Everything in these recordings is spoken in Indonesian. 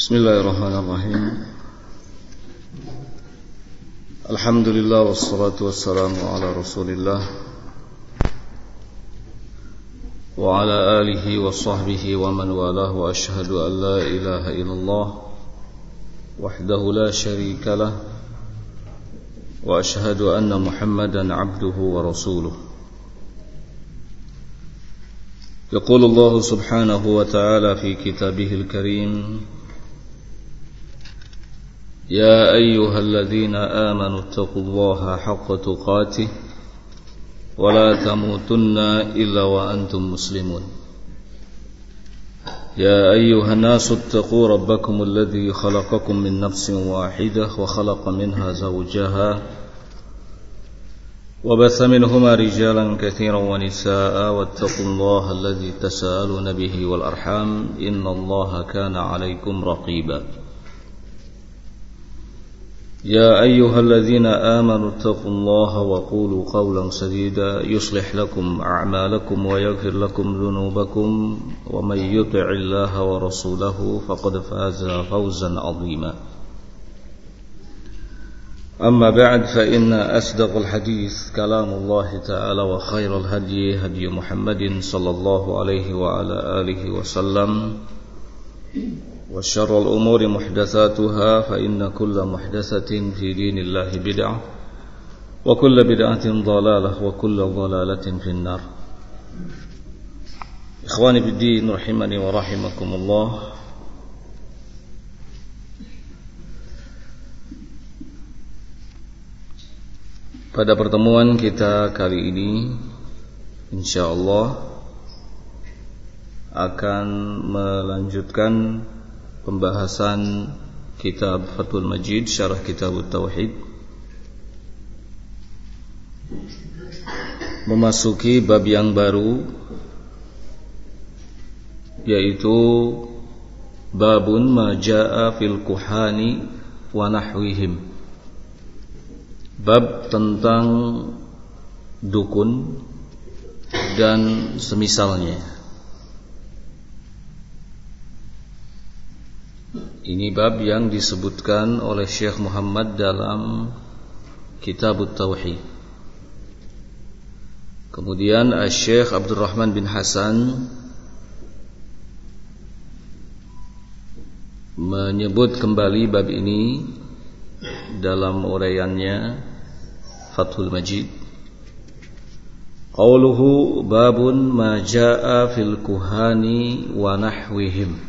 Bismillahirrahmanirrahim. Alhamdulillah wassalatu wassalamu ala Rasulillah wa ala alihi wa sahbihi wa man walahu, wa ashhadu an la ilaha illallah wahdahu la syarika lah wa ashhadu anna Muhammadan abduhu wa rasuluh. Yaqulu Allah subhanahu wa ta'ala fi kitabihil karim: يا أيها الذين آمنوا اتقوا الله حق تقاته ولا تموتن إلا وأنتم مسلمون. يا أيها الناس اتقوا ربكم الذي خلقكم من نفس واحدة وخلق منها زوجها وبث منهما رجالا كثيرا ونساء واتقوا الله الذي تساءلون به والأرحام إن الله كان عليكم رقيبا. يا أيها الذين آمنوا اتقوا الله وقولوا قولا سديدا يصلح لكم أعمالكم ويغفر لكم ذنوبكم ومن يطع الله ورسوله فقد فاز فوزا عظيما. أما بعد فإن أصدق الحديث كلام الله تعالى وخير الهدي هدي محمد صلى الله عليه وعلى آله وسلم وشر الأمور محدثاتها فإن كل محدثة في دين الله بدعة وكل بدعة ضلالة وكل ضلالة في النار. إخواني بالدين رحمني ورحمكم الله. Pada pertemuan kita kali ini insyaallah akan melanjutkan pembahasan kitab Fathul Majid syarah kitab Tauhid, memasuki bab yang baru, yaitu babun ma jaa fil kuhani wa nahwihim, bab tentang dukun dan semisalnya. Ini bab yang disebutkan oleh Syekh Muhammad dalam Kitab Tauhid. Kemudian Syekh Abdurrahman bin Hasan menyebut kembali bab ini dalam uraiannya Fathul Majid. Qauluhu babun ma jaa fil kuhani wa nahwihim.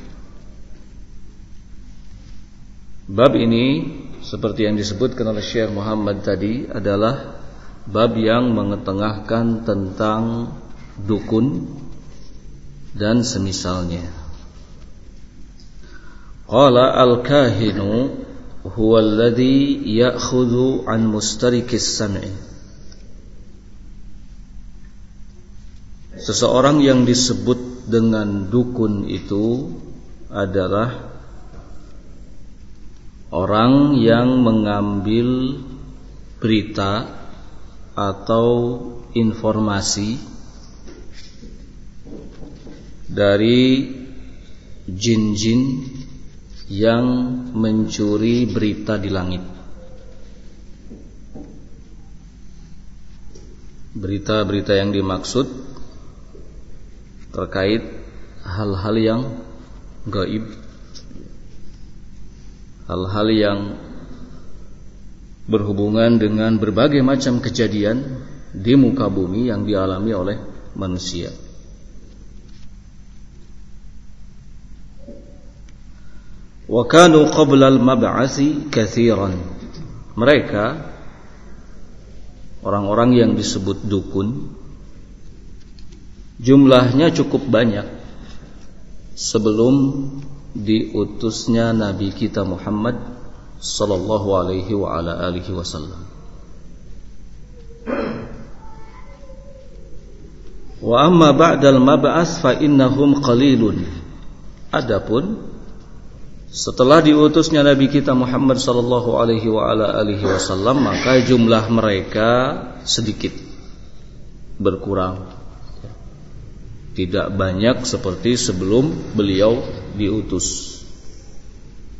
Bab ini seperti yang disebutkan oleh Syekh Muhammad tadi adalah bab yang mengetengahkan tentang dukun dan semisalnya. Qala al-kahinu huwa alladhi ya'khudhu an mustarikis sam'i. Seseorang yang disebut dengan dukun itu adalah orang yang mengambil berita atau informasi dari jin-jin yang mencuri berita di langit. Berita-berita yang dimaksud terkait hal-hal yang gaib, hal-hal yang berhubungan dengan berbagai macam kejadian di muka bumi yang dialami oleh manusia. Wa kanu qabla al-mab'atsi katsiran. Mereka, orang-orang yang disebut dukun, jumlahnya cukup banyak sebelum diutusnya Nabi kita Muhammad sallallahu alaihi wa ala alihi wasallam. Wa amma ba'dal mab'ats fa innahum qalilun. Adapun setelah diutusnya Nabi kita Muhammad sallallahu alaihi wa ala alihi wasallam, maka jumlah mereka sedikit, berkurang. Tidak banyak seperti sebelum beliau diutus.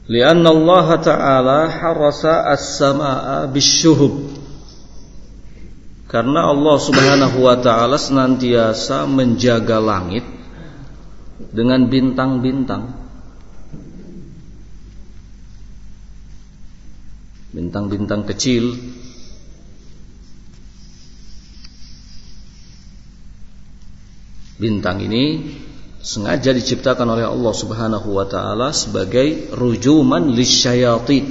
Lianna Allah Ta'ala harasa as-samaa'a bisyuhub. Karena Allah Subhanahu wa Ta'ala senantiasa menjaga langit dengan bintang-bintang. Bintang-bintang kecil. Bintang ini sengaja diciptakan oleh Allah Subhanahu wa Ta'ala sebagai rujuman lisyayatin,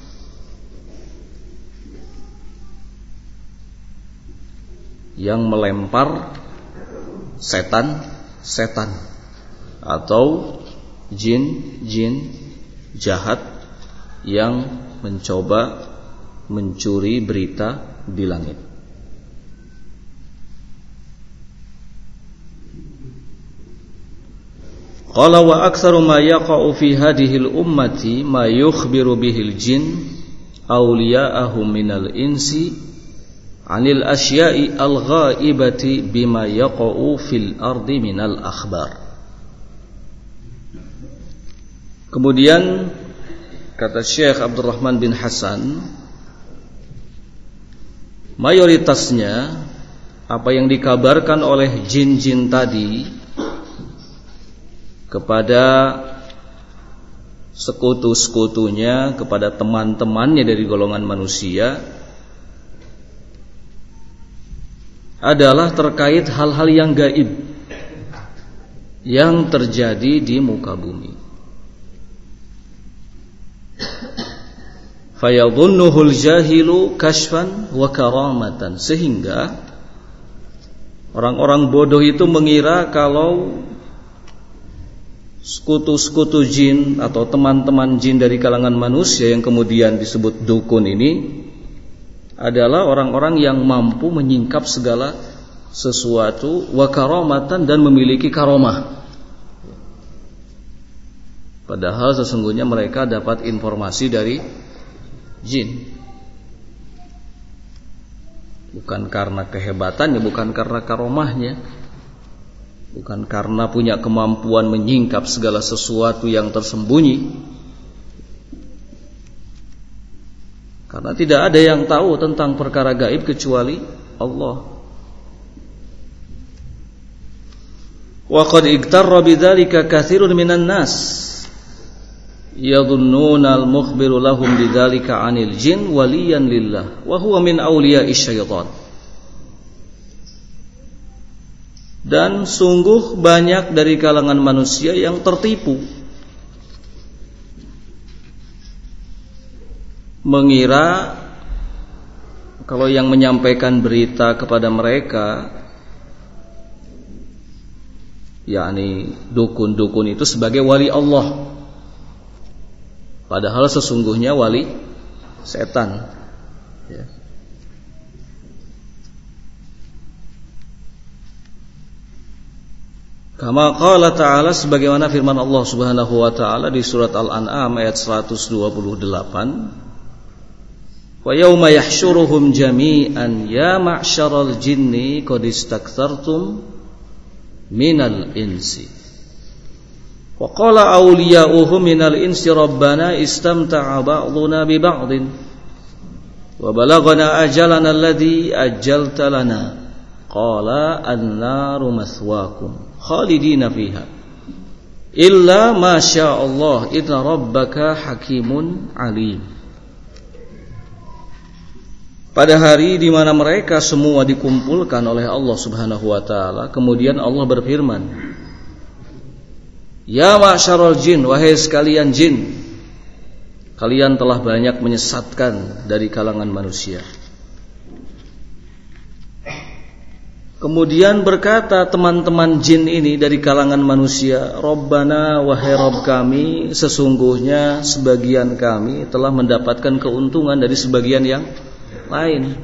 yang melempar setan-setan atau jin-jin jahat yang mencoba mencuri berita di langit. Qala wa aktsaru ma yaqa'u fi hadhihi al-ummati ma yukhbiru bihi al-jin awliya'ahum minal insi 'anil asya'i al-ghaibati bima yaqa'u fil ardi minal akhbar. Kemudian kata Syekh Abdurrahman bin Hasan, mayoritasnya apa yang dikabarkan oleh jin-jin tadi kepada sekutu-sekutunya, kepada teman-temannya dari golongan manusia, adalah terkait hal-hal yang gaib yang terjadi di muka bumi. Fayadhunnuhul jahilu kashfan wa karamatan, sehingga orang-orang bodoh itu mengira kalau sekutu-sekutu jin atau teman-teman jin dari kalangan manusia yang kemudian disebut dukun ini adalah orang-orang yang mampu menyingkap segala sesuatu wa karamatan, dan memiliki karomah. Padahal sesungguhnya mereka dapat informasi dari jin, bukan karena kehebatannya, bukan karena karomahnya, bukan karena punya kemampuan menyingkap segala sesuatu yang tersembunyi. Karena tidak ada yang tahu tentang perkara gaib kecuali Allah. Wa qad igtarra bidzalika katsirun minan nas yadhunnuna al-mukhbiru lahum bidzalika 'anil jin waliyan lillah wa huwa min awliya'ish syaitan. Dan sungguh banyak dari kalangan manusia yang tertipu, mengira kalau yang menyampaikan berita kepada mereka, yakni dukun-dukun itu, sebagai wali Allah, padahal sesungguhnya wali setan, ya. Kama qala ta'ala, sebagaimana firman Allah Subhanahu wa ta'ala di surat Al-An'am ayat 128, wa yauma yahsyuruhum jami'an ya ma'syaral jinni qad istakthartum minal insi wa qala awliya'uhum minal insi rabbana istamta'a ba'duna bi ba'din wa balaghana ajalana alladhi ajjalta lana qala an-naru mathwaakum khalidina fiha illa ma syaa Allah inna rabbaka hakimun alim. Pada hari di mana mereka semua dikumpulkan oleh Allah Subhanahu wa taala, kemudian Allah berfirman, ya ma'syaral jin, wahai sekalian jin, kalian telah banyak menyesatkan dari kalangan manusia. Kemudian berkata teman-teman jin ini dari kalangan manusia, Rabbana, wahai Rabb kami, sesungguhnya sebagian kami telah mendapatkan keuntungan dari sebagian yang lain.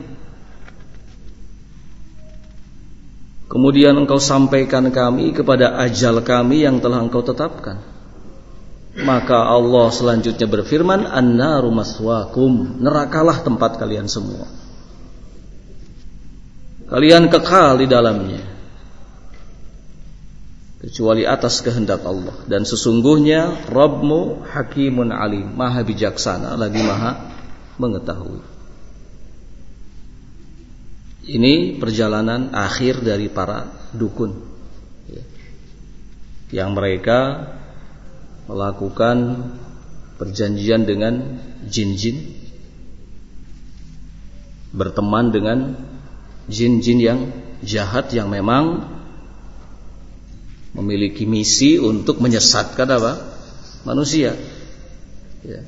Kemudian engkau sampaikan kami kepada ajal kami yang telah engkau tetapkan. Maka Allah selanjutnya berfirman, an-naru maswaakum, nerakalah tempat kalian semua. Kalian kekal di dalamnya. kecuali atas kehendak Allah. Dan sesungguhnya Rabbmu Hakimun Alim, maha bijaksana lagi maha mengetahui. Ini perjalanan akhir dari para dukun, yang mereka melakukan perjanjian dengan jin-jin, berteman dengan jin-jin yang jahat, yang memang memiliki misi untuk menyesatkan manusia. Ya.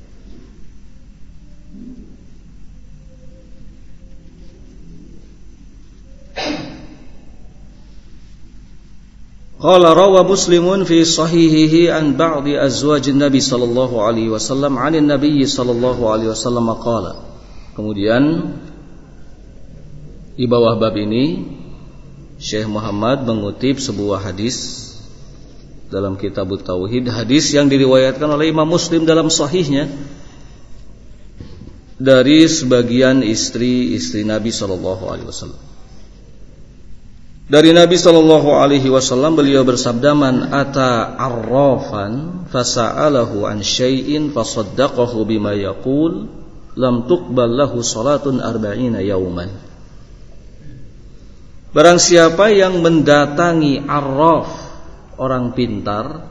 Qala rawa Muslimun fi sahihihi an ba'di azwajin Nabi sallallahu alaihi wasallam 'anil Nabi sallallahu alaihi wasallam qala. Kemudian di bawah bab ini Syekh Muhammad mengutip sebuah hadis dalam kitab Tauhid, hadis yang diriwayatkan oleh Imam Muslim dalam sahihnya dari sebagian istri-istri Nabi sallallahu alaihi wasallam. Dari Nabi sallallahu alaihi wasallam beliau bersabda, man ata arrafan fasa'alahu an syai'in fasaddaqahu bima yaqul lam tuqbal lahu salatun arba'ina yauman. Barang siapa yang mendatangi arraf, orang pintar,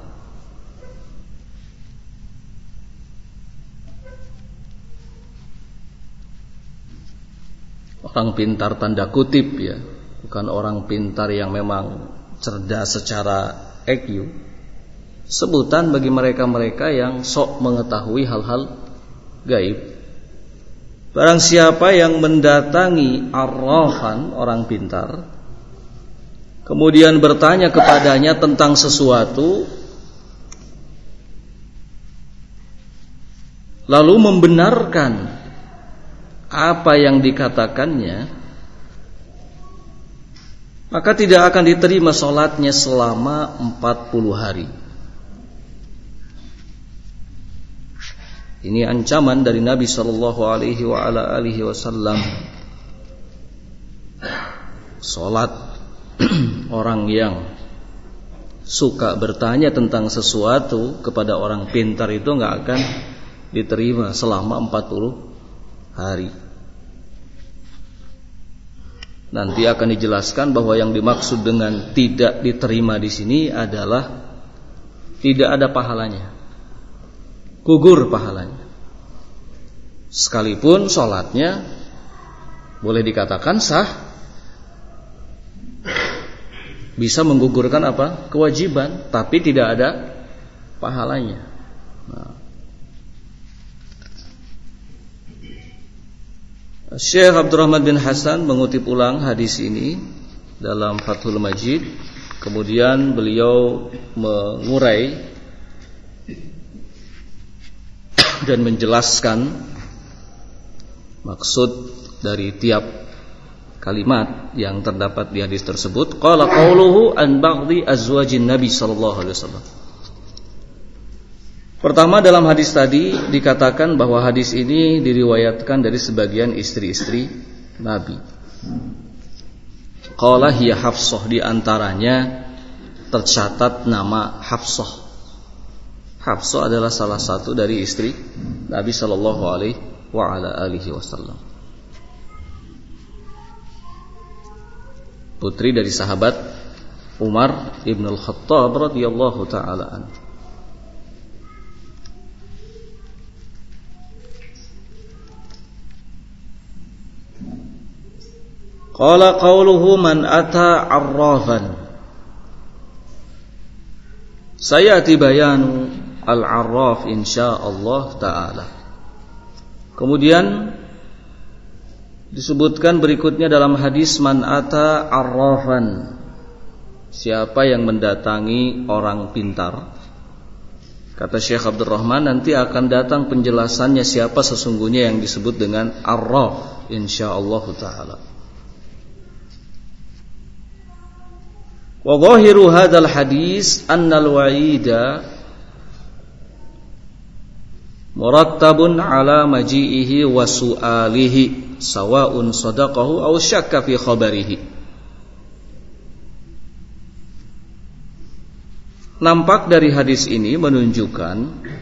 orang pintar tanda kutip ya, bukan orang pintar yang memang cerdas secara IQ. Sebutan bagi mereka-mereka yang sok mengetahui hal-hal gaib. Barang siapa yang mendatangi arrafan, orang pintar, kemudian bertanya kepadanya tentang sesuatu, lalu membenarkan apa yang dikatakannya, maka tidak akan diterima sholatnya selama 40 hari. Ini ancaman dari Nabi sallallahu alaihi wasallam. Salat orang yang suka bertanya tentang sesuatu kepada orang pintar itu enggak akan diterima selama 40 hari. Nanti akan dijelaskan bahwa yang dimaksud dengan tidak diterima di sini adalah tidak ada pahalanya, gugur pahalanya. Sekalipun sholatnya boleh dikatakan sah, bisa menggugurkan kewajiban, tapi tidak ada pahalanya. Syekh Abdurrahman bin Hasan mengutip ulang hadis ini dalam Fathul Majid. Kemudian beliau mengurai dan menjelaskan maksud dari tiap kalimat yang terdapat di hadis tersebut. Qala qauluhu an ba'dhi azwajin Nabi sallallahu alaihi wasallam. Pertama, dalam hadis tadi dikatakan bahwa hadis ini diriwayatkan dari sebagian istri-istri Nabi. Qala hiya Hafsah, di antaranya tercatat nama Hafsah. Hafsah adalah salah satu dari istri Nabi sallallahu alaihi wasallam. Putri dari sahabat Umar ibn al-Khattab radhiyallahu taala anhu. Qala qauluhu man ata arrafan. Sayati bayanu al-arraf insyaallah taala. Kemudian disebutkan berikutnya dalam hadis man ata arrafan, siapa yang mendatangi orang pintar. Kata Syekh Abdurrahman, nanti akan datang penjelasannya siapa sesungguhnya yang disebut dengan arraf insyaallah taala. Wa zahiru hadzal hadis annal wa'ida murattabun ala maji'ihi wa su'alihi sawa'un sadaqahu aw syakka fi khabarihi. nampak dari hadis ini menunjukkan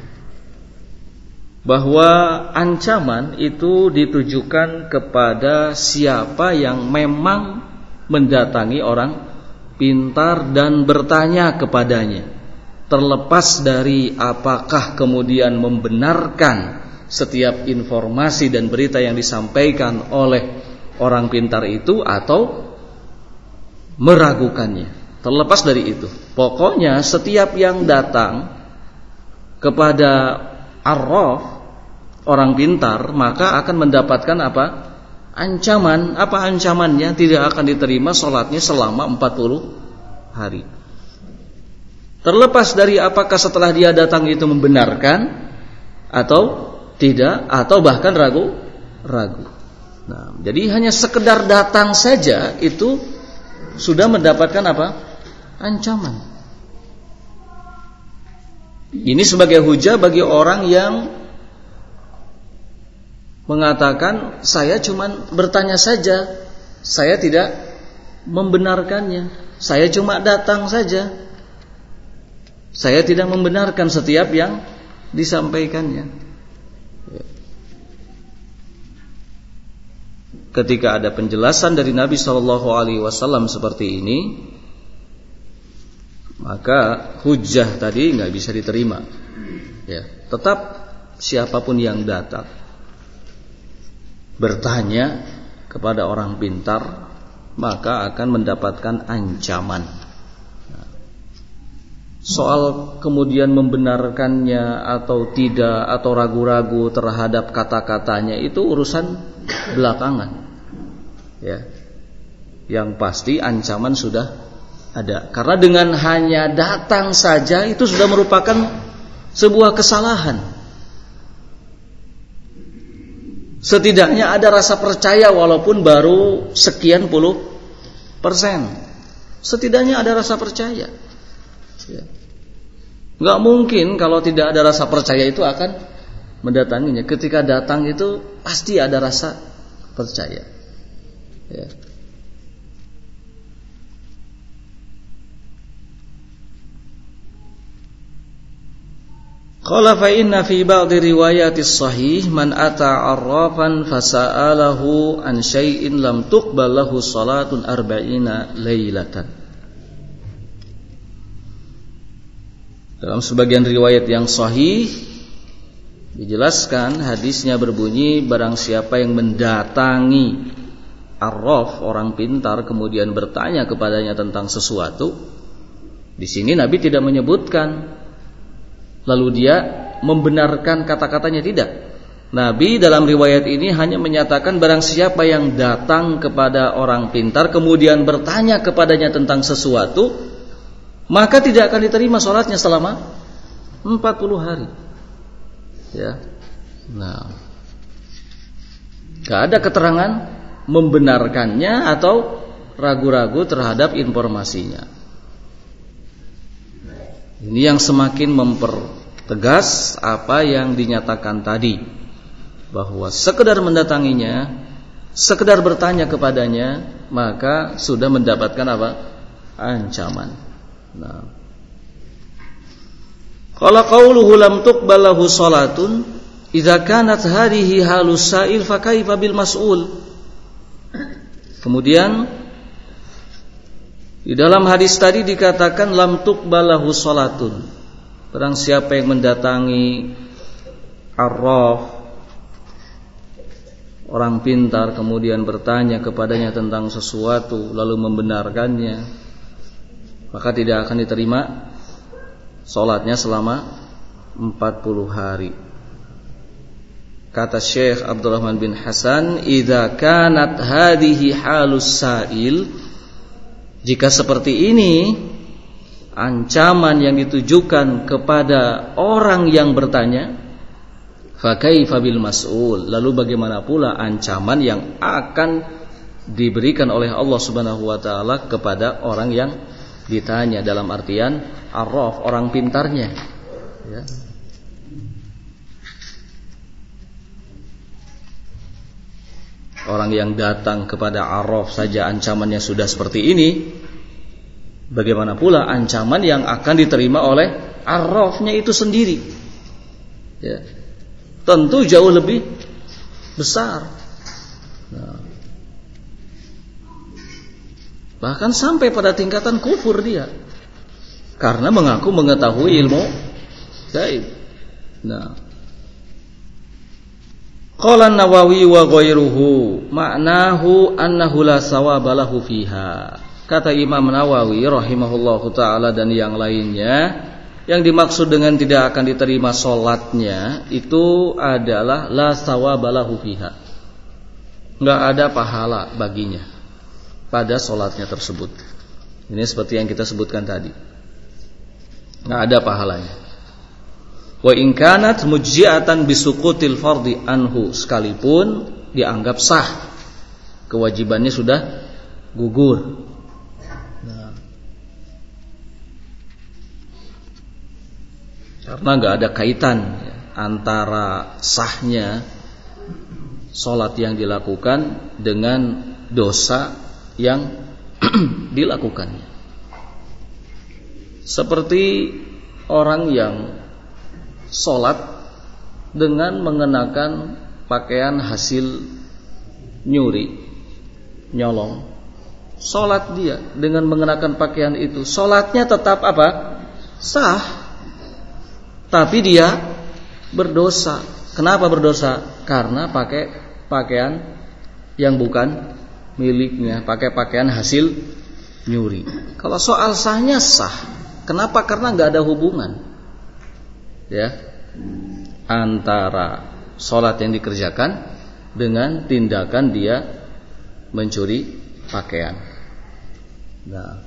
bahwa ancaman itu ditujukan kepada siapa yang memang mendatangi orang pintar dan bertanya kepadanya, terlepas dari apakah kemudian membenarkan setiap informasi dan berita yang disampaikan oleh orang pintar itu atau meragukannya. Terlepas dari itu, pokoknya setiap yang datang kepada arraf, orang pintar, maka akan mendapatkan apa? Ancaman. Apa ancamannya? Tidak akan diterima sholatnya selama 40 hari. Terlepas dari apakah setelah dia datang itu membenarkan atau tidak, atau bahkan ragu. Nah, jadi hanya sekedar datang saja itu sudah mendapatkan apa? Ancaman. Ini sebagai hujah bagi orang yang mengatakan saya cuma bertanya saja, saya tidak membenarkannya, saya cuma datang saja, saya tidak membenarkan setiap yang disampaikannya. Ketika ada penjelasan dari Nabi SAW seperti ini, maka hujjah tadi nggak bisa diterima. Ya, tetap siapapun yang datang bertanya kepada orang pintar, maka akan mendapatkan ancaman. Soal kemudian membenarkannya atau tidak, atau ragu-ragu terhadap kata-katanya, itu urusan belakangan. Ya, yang pasti ancaman sudah ada. Karena dengan hanya datang saja itu sudah merupakan sebuah kesalahan. Setidaknya ada rasa percaya walaupun baru sekian puluh persen. Setidaknya ada rasa percaya. Ya. Nggak mungkin kalau tidak ada rasa percaya itu akan mendatanginya. Ketika datang itu pasti ada rasa percaya. Ya. Qala fa inna fi ba'd riwayatis sahih man ata 'arrafan fasa'alahu an syai'in lam tuqbal lahu salatun 40 lailatan. Dalam sebagian riwayat yang sahih dijelaskan, hadisnya berbunyi, barang siapa yang mendatangi arraf, orang pintar, kemudian bertanya kepadanya tentang sesuatu. Di sini Nabi tidak menyebutkan lalu dia membenarkan kata-katanya, tidak. Nabi dalam riwayat ini hanya menyatakan barang siapa yang datang kepada orang pintar kemudian bertanya kepadanya tentang sesuatu, maka tidak akan diterima sholatnya selama 40 hari. Ya. Nah, gak ada keterangan membenarkannya atau ragu-ragu terhadap informasinya. Ini yang semakin mempertegas apa yang dinyatakan tadi, bahwa sekedar mendatanginya, sekedar bertanya kepadanya, maka sudah mendapatkan apa? Ancaman. Nah, qala qauluhu lam tuqbal lahu salatun idza kanat hadhihi halus sa'il fa kaifa bil mas'ul. Kemudian di dalam hadis tadi dikatakan lam tuqbal lahu salatun. Barang siapa yang mendatangi arraf, orang pintar, kemudian bertanya kepadanya tentang sesuatu lalu membenarkannya, maka tidak akan diterima sholatnya selama 40 hari. Kata Syekh Abdurrahman bin Hasan, idza kanat hadhihi halus sa'il, jika seperti ini ancaman yang ditujukan kepada orang yang bertanya, fa kaifa bil mas'ul, lalu bagaimana pula ancaman yang akan diberikan oleh Allah Subhanahu wa taala kepada orang yang ditanya, dalam artian arraf, orang pintarnya. Ya. Orang yang datang kepada arraf saja ancamannya sudah seperti ini, Bagaimana pula ancaman yang akan diterima oleh arrafnya itu sendiri, ya, tentu jauh lebih besar. Nah, bahkan sampai pada tingkatan kufur dia karena mengaku mengetahui ilmu gaib. Nah, qala an-Nawawi wa ghairuhu ma'nahu annahu la sawaba lahu fiha. Kata Imam Nawawi rahimahullahu taala dan yang lainnya, yang dimaksud dengan tidak akan diterima salatnya itu adalah la sawaba lahu fiha. Enggak ada pahala baginya pada salatnya tersebut. Ini seperti yang kita sebutkan tadi. Enggak ada pahalanya. Wa in kanat mujzi'atan bisuqutil fardhi anhu, sekalipun dianggap sah, kewajibannya sudah gugur. Nah, karena enggak ada kaitan antara sahnya salat yang dilakukan dengan dosa yang dilakukannya. Seperti orang yang sholat dengan mengenakan pakaian hasil nyuri, nyolong. Sholat dia dengan mengenakan pakaian itu, sholatnya tetap apa? Sah. Tapi dia berdosa. Kenapa berdosa? Karena pakai pakaian yang bukan miliknya, pakai pakaian hasil nyuri. Kalau soal sahnya sah. Kenapa? Karena nggak ada hubungan, ya, antara sholat yang dikerjakan dengan tindakan dia mencuri pakaian. Nah,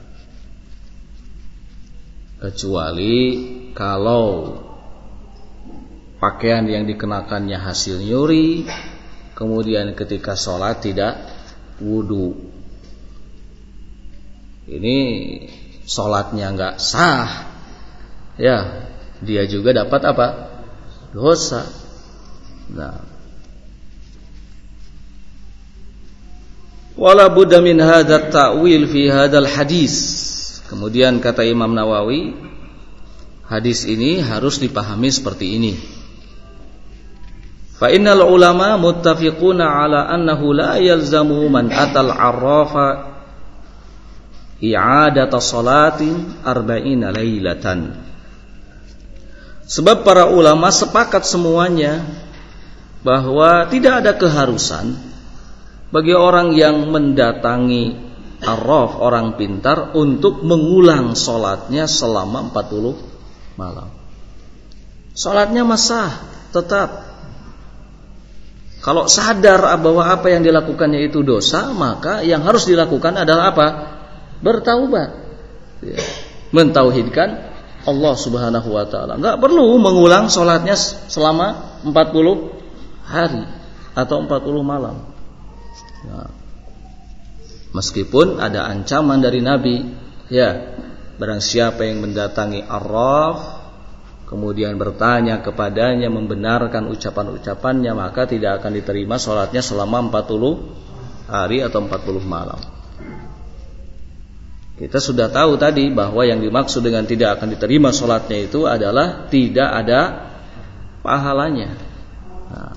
kecuali kalau pakaian yang dikenakannya hasil nyuri, kemudian ketika sholat tidak wudu, ini sholatnya nggak sah, ya, dia juga dapat apa? Dosa. Nah, wala budda min hadzal ta'wil fi hadzal hadis. Kemudian kata Imam Nawawi, hadis ini harus dipahami seperti ini. Fa innal ulama muttafiquna ala annahu la yalzamu man atal arrafa i'adata salatin arba'ina lailatan. Sebab para ulama sepakat semuanya bahwa tidak ada keharusan bagi orang yang mendatangi arraf, orang pintar, untuk mengulang salatnya selama 40 malam. Salatnya sah tetap. Kalau sadar bahwa apa yang dilakukannya itu dosa, maka yang harus dilakukan adalah apa? Bertaubat, ya, mentauhidkan Allah Subhanahu wa taala. Enggak perlu mengulang salatnya selama 40 hari atau 40 malam. Nah, meskipun ada ancaman dari Nabi, ya, barang siapa yang mendatangi arraf kemudian bertanya kepadanya, membenarkan ucapan-ucapannya, maka tidak akan diterima salatnya selama 40 hari atau 40 malam. Kita sudah tahu tadi bahwa yang dimaksud dengan tidak akan diterima salatnya itu adalah tidak ada pahalanya. Nah.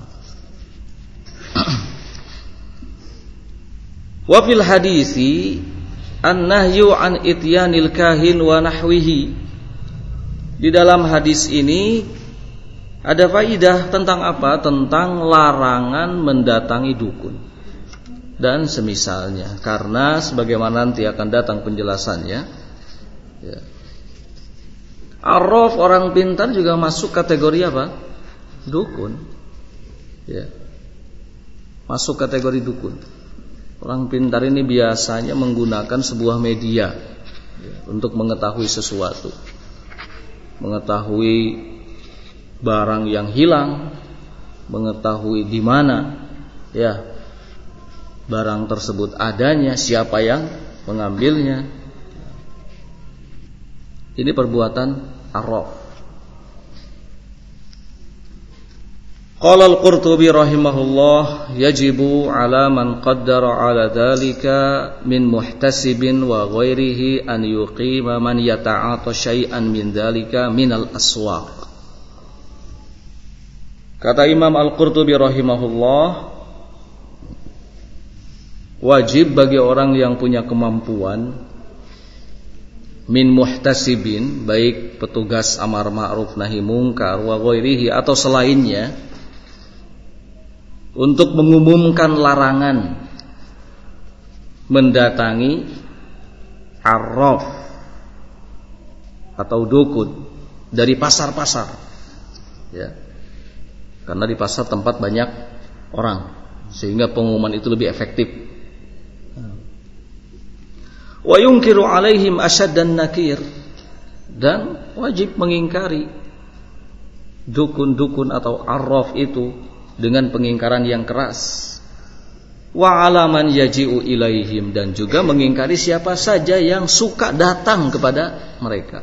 Wa fil hadisi an-nahyu an ityanil kahin wa nahwihi. Di dalam hadis ini ada faidah tentang apa? Tentang larangan mendatangi dukun dan semisalnya. Karena sebagaimana nanti akan datang penjelasannya, ya, arraf, orang pintar, juga masuk kategori apa? Dukun, ya, masuk kategori dukun. Orang pintar ini biasanya menggunakan sebuah media, ya, untuk mengetahui sesuatu, mengetahui barang yang hilang, mengetahui di mana, ya, barang tersebut adanya, siapa yang mengambilnya. Ini perbuatan arraf. Qala al-Qurtubi rahimahullah, yajibu ala man qaddara ala dhalika min muhtasibin wa ghairihi an yuqima man yata'ata syai'an min dhalika minal aswaq. Kata Imam Al-Qurtubi rahimahullah, wajib bagi orang yang punya kemampuan min muhtasibin, baik petugas amar ma'ruf nahi mungkar wa ghairihi atau selainnya, untuk mengumumkan larangan mendatangi arraf atau dukun dari pasar-pasar, ya. Karena di pasar tempat banyak orang, sehingga pengumuman itu lebih efektif. Wa yunkiru alaihim asyaddan nakir, dan wajib mengingkari dukun-dukun atau arraf itu dengan pengingkaran yang keras. Wa alaman yaji'u ilaihim, dan juga mengingkari siapa saja yang suka datang kepada mereka.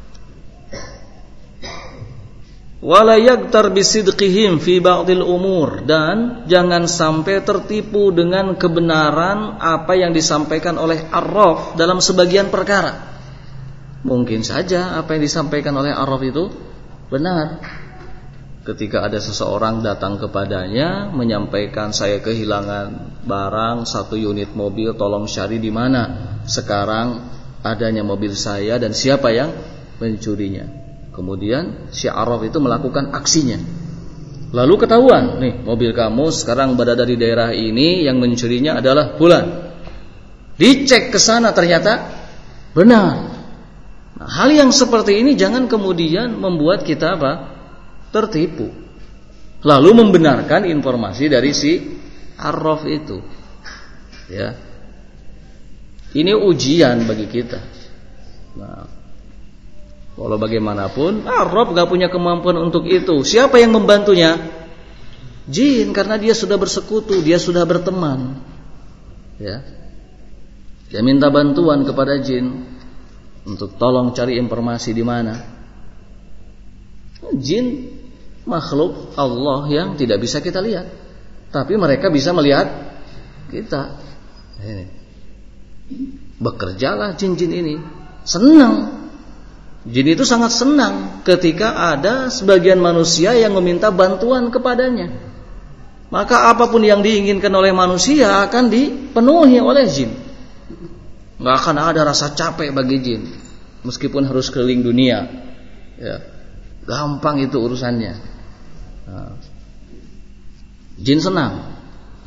Wala yaghtar bisidqihim fi ba'dil umur, dan jangan sampai tertipu dengan kebenaran apa yang disampaikan oleh arraf dalam sebagian perkara. Mungkin saja apa yang disampaikan oleh arraf itu benar. Ketika ada seseorang datang kepadanya menyampaikan, saya kehilangan barang 1 unit mobil, tolong cari di mana sekarang adanya mobil saya dan siapa yang mencurinya. Kemudian si arraf itu melakukan aksinya. Lalu ketahuan, nih mobil kamu sekarang berada di daerah ini, yang mencurinya adalah fulan. Dicek ke sana ternyata benar. Nah, hal yang seperti ini jangan kemudian membuat kita tertipu, lalu membenarkan informasi dari si arraf itu, ya. Ini ujian bagi kita. Nah, walau bagaimanapun arraf gak punya kemampuan untuk itu. Siapa yang membantunya? Jin, karena dia sudah bersekutu, dia sudah berteman, ya. Dia minta bantuan kepada jin untuk tolong cari informasi di mana. Jin makhluk Allah yang tidak bisa kita lihat, tapi mereka bisa melihat kita. Bekerjalah jin-jin ini. Senang. Jin itu sangat senang ketika ada sebagian manusia yang meminta bantuan kepadanya. Maka apapun yang diinginkan oleh manusia akan dipenuhi oleh jin. Gak akan ada rasa capek bagi jin, meskipun harus keliling dunia, ya. Gampang itu urusannya. Nah, jin senang.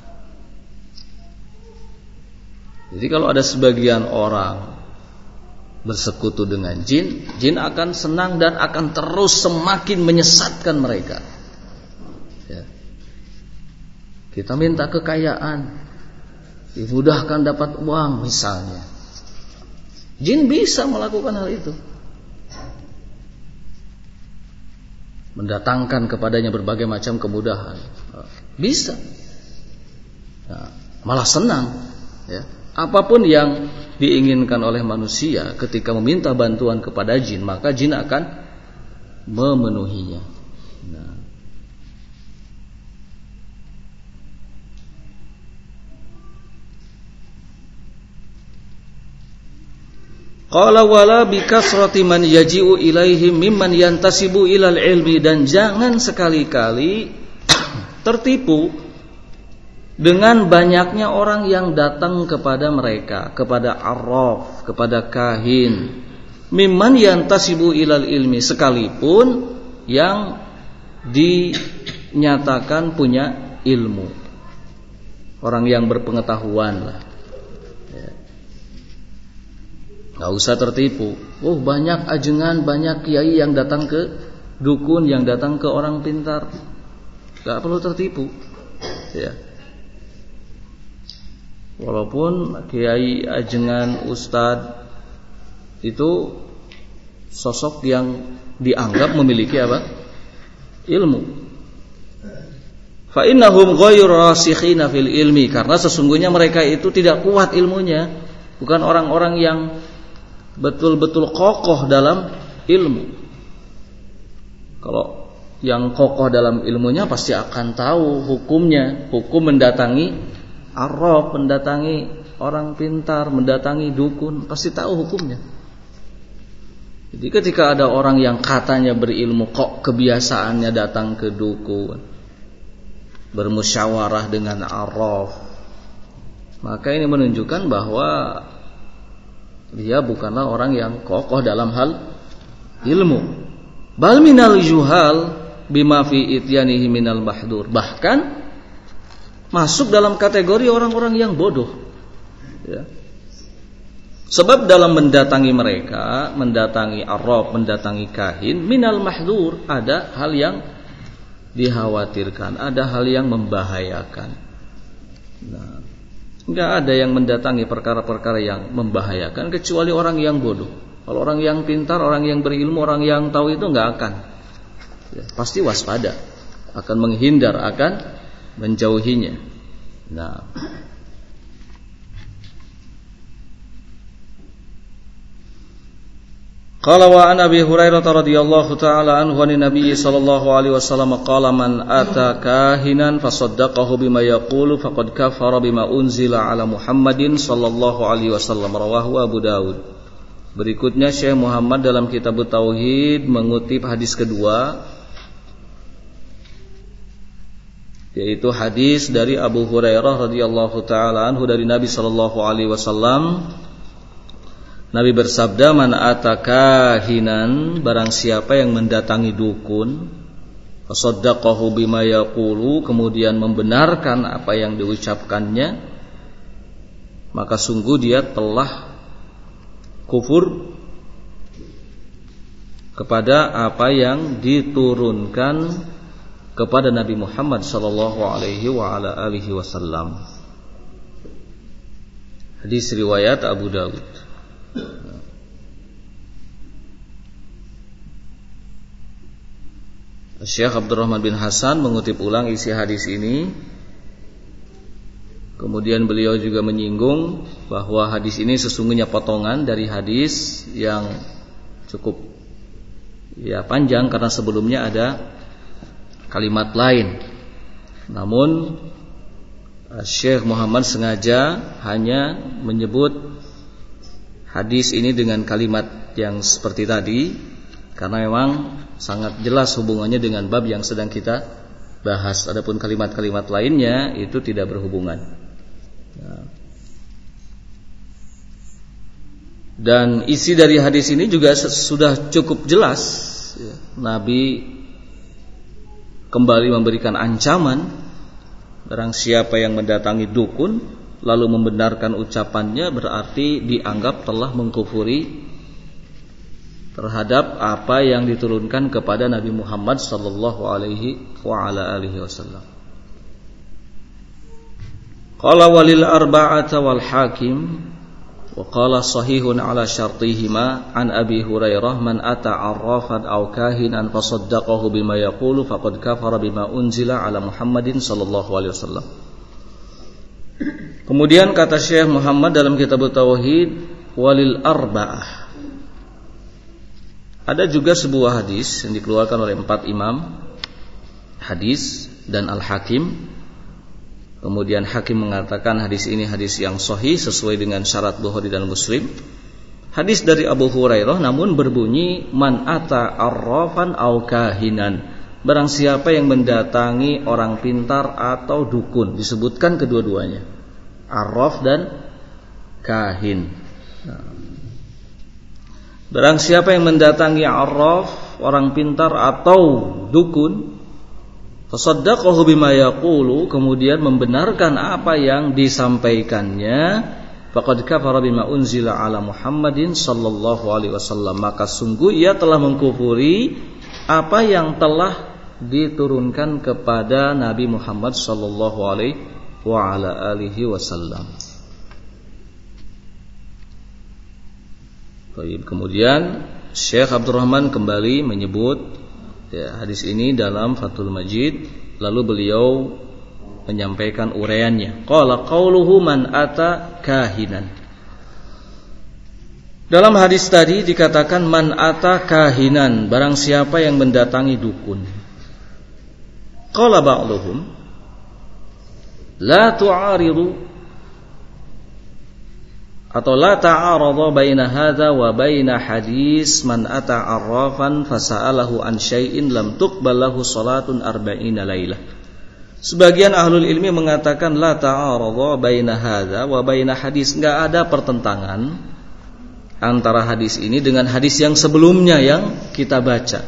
Jadi kalau ada sebagian orang bersekutu dengan jin, jin akan senang dan akan terus semakin menyesatkan mereka, ya. Kita minta kekayaan, dimudahkan dapat uang misalnya, jin bisa melakukan hal itu, mendatangkan kepadanya berbagai macam kemudahan. Bisa. Nah, malah senang, ya. Apapun yang diinginkan oleh manusia ketika meminta bantuan kepada jin, maka jin akan memenuhinya. Nah. Qala wala bikasrati man yaji'u ilaihim mimman yantasibu ilal ilmi, dan jangan sekali-kali tertipu dengan banyaknya orang yang datang kepada mereka, kepada arraf, kepada kahin, mimman yantasibu ilal ilmi, sekalipun yang dinyatakan punya ilmu, orang yang berpengetahuan lah. Gak usah tertipu. Oh, banyak ajengan, banyak kiai yang datang ke dukun, yang datang ke orang pintar. Gak perlu tertipu, ya. Walaupun kiai, ajengan, ustadz itu sosok yang dianggap memiliki apa? Ilmu. Fa innahum ghairu rasikhina fil ilmi, karena sesungguhnya mereka itu tidak kuat ilmunya, bukan orang-orang yang betul-betul kokoh dalam ilmu. Kalau yang kokoh dalam ilmunya pasti akan tahu hukumnya, hukum mendatangi arraf, mendatangi orang pintar, mendatangi dukun, pasti tahu hukumnya. Jadi ketika ada orang yang katanya berilmu kok kebiasaannya datang ke dukun, bermusyawarah dengan arraf, maka ini menunjukkan bahwa dia bukanlah orang yang kokoh dalam hal ilmu. Bal minal juhal bima fi ityanihi minal mahdur, bahkan masuk dalam kategori orang-orang yang bodoh, ya. Sebab dalam mendatangi mereka, mendatangi arraf, mendatangi kahin, minal mahdur, ada hal yang dikhawatirkan, ada hal yang membahayakan. Nah, enggak ada yang mendatangi perkara-perkara yang membahayakan kecuali orang yang bodoh. Kalau orang yang pintar, orang yang berilmu, orang yang tahu itu enggak akan, ya, pasti waspada, akan menghindar, akan menjauhinya. Nah, qala wa an Abi Hurairah radhiyallahu ta'ala anhu an Nabi sallallahu alaihi wasallam qala man ata kahinan fasaddaqahu bima yaqulu faqad kafara bima unzila ala Muhammadin sallallahu alaihi wasallam, rawahu Abu Dawud. Berikutnya Syekh Muhammad dalam kitab Tauhid mengutip hadis kedua, yaitu hadis dari Abu Hurairah radhiyallahu ta'ala anhu dari Nabi sallallahu alaihi wasallam. Nabi bersabda, man atakahinan, barang siapa yang mendatangi dukun, fasaddaqahu bima yaqulu, kemudian membenarkan apa yang diucapkannya, maka sungguh dia telah kufur kepada apa yang diturunkan kepada Nabi Muhammad sallallahu alaihi wa ala alihi wasallam. Hadis riwayat Abu Dawud. Syekh Abdurrahman bin Hasan mengutip ulang isi hadis ini. Kemudian beliau juga menyinggung bahwa hadis ini sesungguhnya potongan dari hadis yang cukup panjang karena sebelumnya ada kalimat lain. Namun Syekh Muhammad sengaja hanya menyebut hadis ini dengan kalimat yang seperti tadi karena memang sangat jelas hubungannya dengan bab yang sedang kita bahas. Adapun kalimat-kalimat lainnya itu tidak berhubungan. Dan isi dari hadis ini juga sudah cukup jelas. Nabi kembali memberikan ancaman, barang siapa yang mendatangi dukun lalu membenarkan ucapannya berarti dianggap telah mengkufuri terhadap apa yang diturunkan kepada Nabi Muhammad sallallahu alaihi wa ala alihi wasallam. Qala walil arba'ata wal hakim wa qala sahihun ala syartihima an Abi Hurairah man ata arrafan aw kahinan fasaddaqahu bima yaqulu faqad kafara bima unzila ala Muhammadin sallallahu alaihi wasallam. Kemudian kata Syekh Muhammad dalam kitab Tauhid, walil arba'ah, ada juga sebuah hadis yang dikeluarkan oleh 4 imam hadis dan Al-Hakim. Kemudian Hakim mengatakan hadis ini hadis yang sahih sesuai dengan syarat Bukhari dan Muslim. Hadis dari Abu Hurairah namun berbunyi man ata arrafan aw kahinan, barang siapa yang mendatangi orang pintar atau dukun. Disebutkan kedua-duanya, arraf dan kahin. Barang siapa yang mendatangi arraf, orang pintar atau dukun, fasaddaqahu bima yaqulu, kemudian membenarkan apa yang disampaikannya, faqad kafara bima unzila ala Muhammadin sallallahu alaihi wasallam, maka sungguh ia telah mengkufuri apa yang telah diturunkan kepada Nabi Muhammad sallallahu alaihi wa ala alihi wasallam. Kemudian Syekh Abdurrahman kembali menyebut hadis ini dalam Fathul Majid, lalu beliau menyampaikan uraiannya. Qala qauluhu man ata kahinan. Dalam hadis tadi dikatakan man ata kahinan, barang siapa yang mendatangi dukun. Qala ba'duhum la tu'aridu atau la ta'arada baina hadza wa baina hadis man ata 'arrafan fasa'alahu an syai'in lam tuqbal lahu salatun 40 lailah. Sebagian ahlul ilmi mengatakan la ta'arada baina hadza wa baina hadis, enggak ada pertentangan antara hadis ini dengan hadis yang sebelumnya yang kita baca.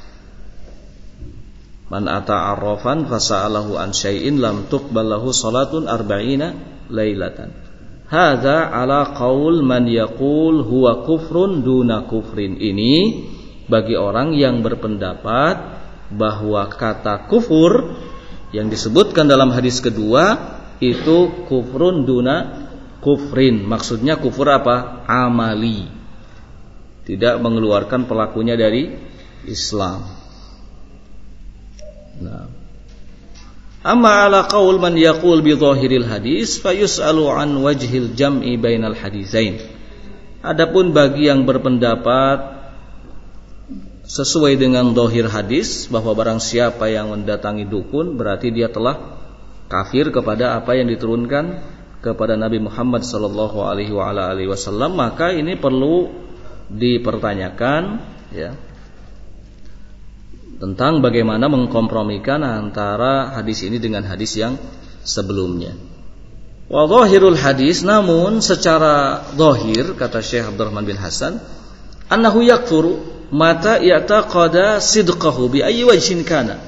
Man ata 'arrafan fasa'alahu an syai'in lam tuqbal lahu salatun 40 lailatan. Hadza ala qaul man yaqul huwa kufrun duna kufrin. Ini bagi orang yang berpendapat bahwa kata kufur yang disebutkan dalam hadis kedua itu kufrun duna kufrin. Maksudnya kufur apa? Amali. Tidak mengeluarkan pelakunya dari Islam. Nah, amma ala qaul man yaqul bi dhahiril hadis fayus'alu an wajhil jam'i bainal hadisain. Adapun bagi yang berpendapat sesuai dengan dhahir hadis bahwa barang siapa yang mendatangi dukun berarti dia telah kafir kepada apa yang diturunkan kepada Nabi Muhammad sallallahu alaihi wasallam, maka ini perlu dipertanyakan ya, tentang bagaimana mengkompromikan antara hadis ini dengan hadis yang sebelumnya. Wa dhahirul hadis, namun secara zahir kata Syekh Abdurrahman bin Hasan, annahu yakfuru mata ya'taqada sidqahu bi ayyi wajhin kana.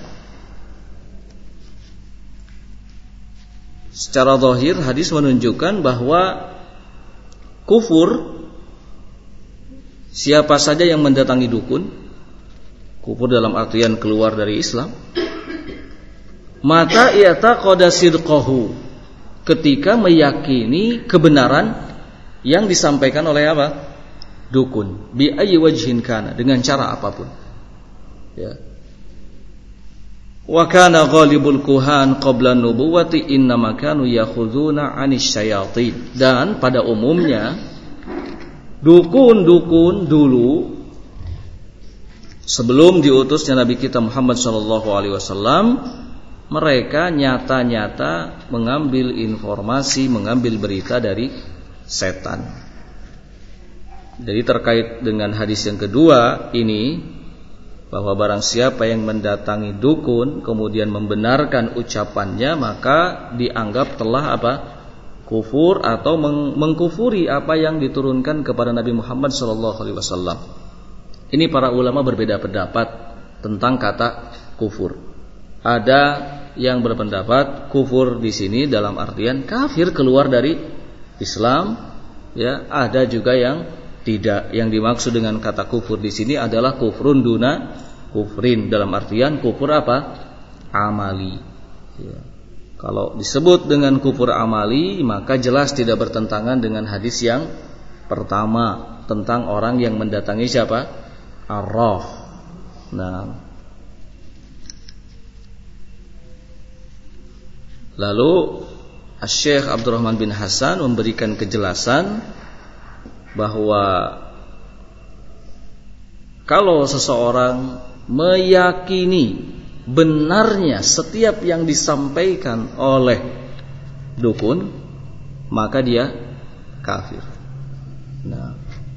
Secara zahir hadis menunjukkan bahwa kufur siapa saja yang mendatangi dukun, kufur dalam artian keluar dari Islam, mata i'taqada sidqahu, ketika meyakini kebenaran yang disampaikan oleh apa? Dukun, bi ayyi wajhin kana, dengan cara apapun. Ya. Wa kana ghalibul kuhan qabla nubuwati innama kanu yakhuduna 'anis syayatin. Dan pada umumnya dukun-dukun dulu sebelum diutusnya Nabi kita Muhammad SAW, mereka nyata-nyata mengambil informasi, mengambil berita dari setan. Jadi terkait dengan hadis yang kedua ini, bahwa barang siapa yang mendatangi dukun kemudian membenarkan ucapannya, maka dianggap telah apa? Kufur atau mengkufuri apa yang diturunkan kepada Nabi Muhammad SAW. Ini para ulama berbeda pendapat tentang kata kufur. Ada yang berpendapat kufur di sini dalam artian kafir, keluar dari Islam, ya. Ada juga yang tidak. Yang dimaksud dengan kata kufur di sini adalah kufrun duna kufrin, dalam artian kufur apa? Amali. Ya. Kalau disebut dengan kufur amali, maka jelas tidak bertentangan dengan hadis yang pertama tentang orang yang mendatangi siapa? Arraf. Nah, lalu Syekh Abdurrahman bin Hasan memberikan kejelasan bahwa kalau seseorang meyakini benarnya setiap yang disampaikan oleh dukun, maka dia kafir. Nah,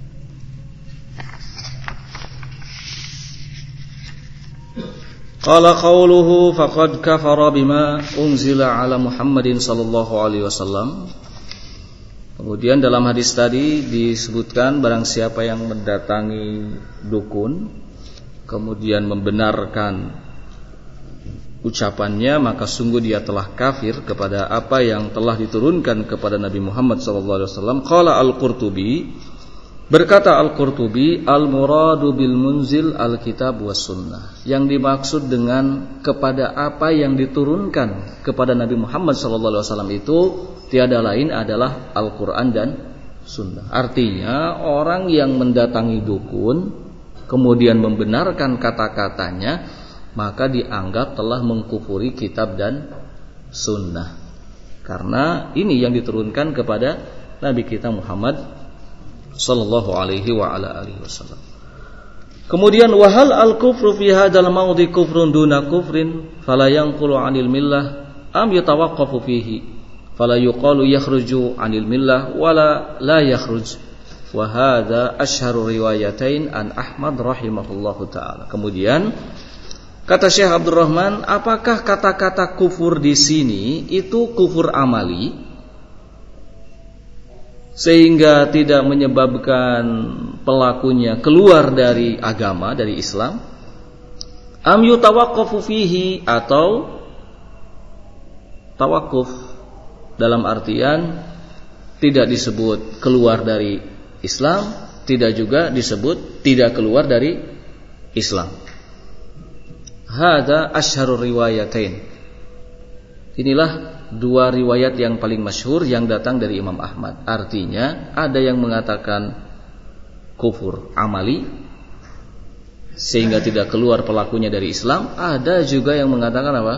qala qawluhu faqad kafara bima unzila ala Muhammadin sallallahu alaihi wasallam. Kemudian dalam hadis tadi disebutkan barang siapa yang mendatangi dukun kemudian membenarkan ucapannya, maka sungguh dia telah kafir kepada apa yang telah diturunkan kepada Nabi Muhammad SAW. Qala Al-Qurtubi, berkata Al-Qurtubi, al-muradu bil munzil al-kitab was sunnah. Yang dimaksud dengan kepada apa yang diturunkan kepada Nabi Muhammad SAW itu tiada lain adalah Al-Quran dan Sunnah. Artinya orang yang mendatangi dukun kemudian membenarkan kata-katanya, maka dianggap telah mengkufuri kitab dan sunnah. Karena ini yang diturunkan kepada Nabi kita Muhammad sallallahu alaihi wa ala alihi wasallam. Kemudian wahal al-kufru fi hadzal mawdi kufrun duna kufrin fala yanqulu 'anil millah am yatawaqqafu fihi fala yuqalu yakhruju 'anil millah wala la yakhruj wa hadza asyharu riwayatain an Ahmad rahimahullahu taala. Kemudian kata Syekh Abdurrahman, apakah kata-kata kufur di sini itu kufur amali sehingga tidak menyebabkan pelakunya keluar dari agama, dari Islam? Am yutawaqqafu fihi, atau tawakuf dalam artian tidak disebut keluar dari Islam, tidak juga disebut tidak keluar dari Islam. Hada asyharur riwayatain. Inilah dua riwayat yang paling masyhur yang datang dari Imam Ahmad. Artinya ada yang mengatakan kufur amali sehingga tidak keluar pelakunya dari Islam, ada juga yang mengatakan apa?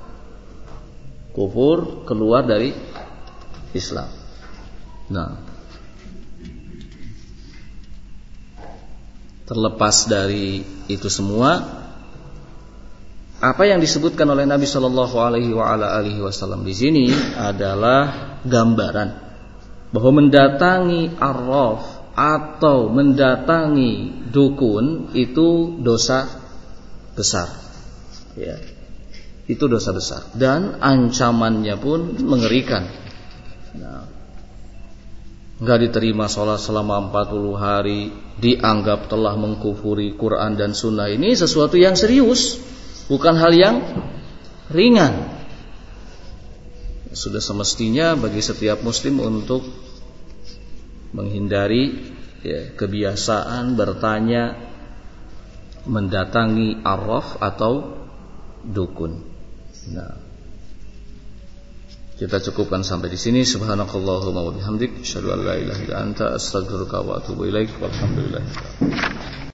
Kufur keluar dari Islam. Nah, terlepas dari itu semua, apa yang disebutkan oleh Nabi Shallallahu Alaihi Wasallam di sini adalah gambaran bahwa mendatangi arraf atau mendatangi dukun itu dosa besar, ya, itu dosa besar dan ancamannya pun mengerikan. Nah, nggak diterima sholat selama 40 hari, dianggap telah mengkufuri Quran dan Sunnah. Ini sesuatu yang serius, bukan hal yang ringan. Sudah semestinya bagi setiap muslim untuk menghindari kebiasaan bertanya, mendatangi arraf atau dukun. Nah, kita cukupkan sampai di sini. Subhanakallahumma wa bihamdik, asyhadu an la ilaha illa anta, astaghfiruka wa atubu ilaik. Walhamdulillah.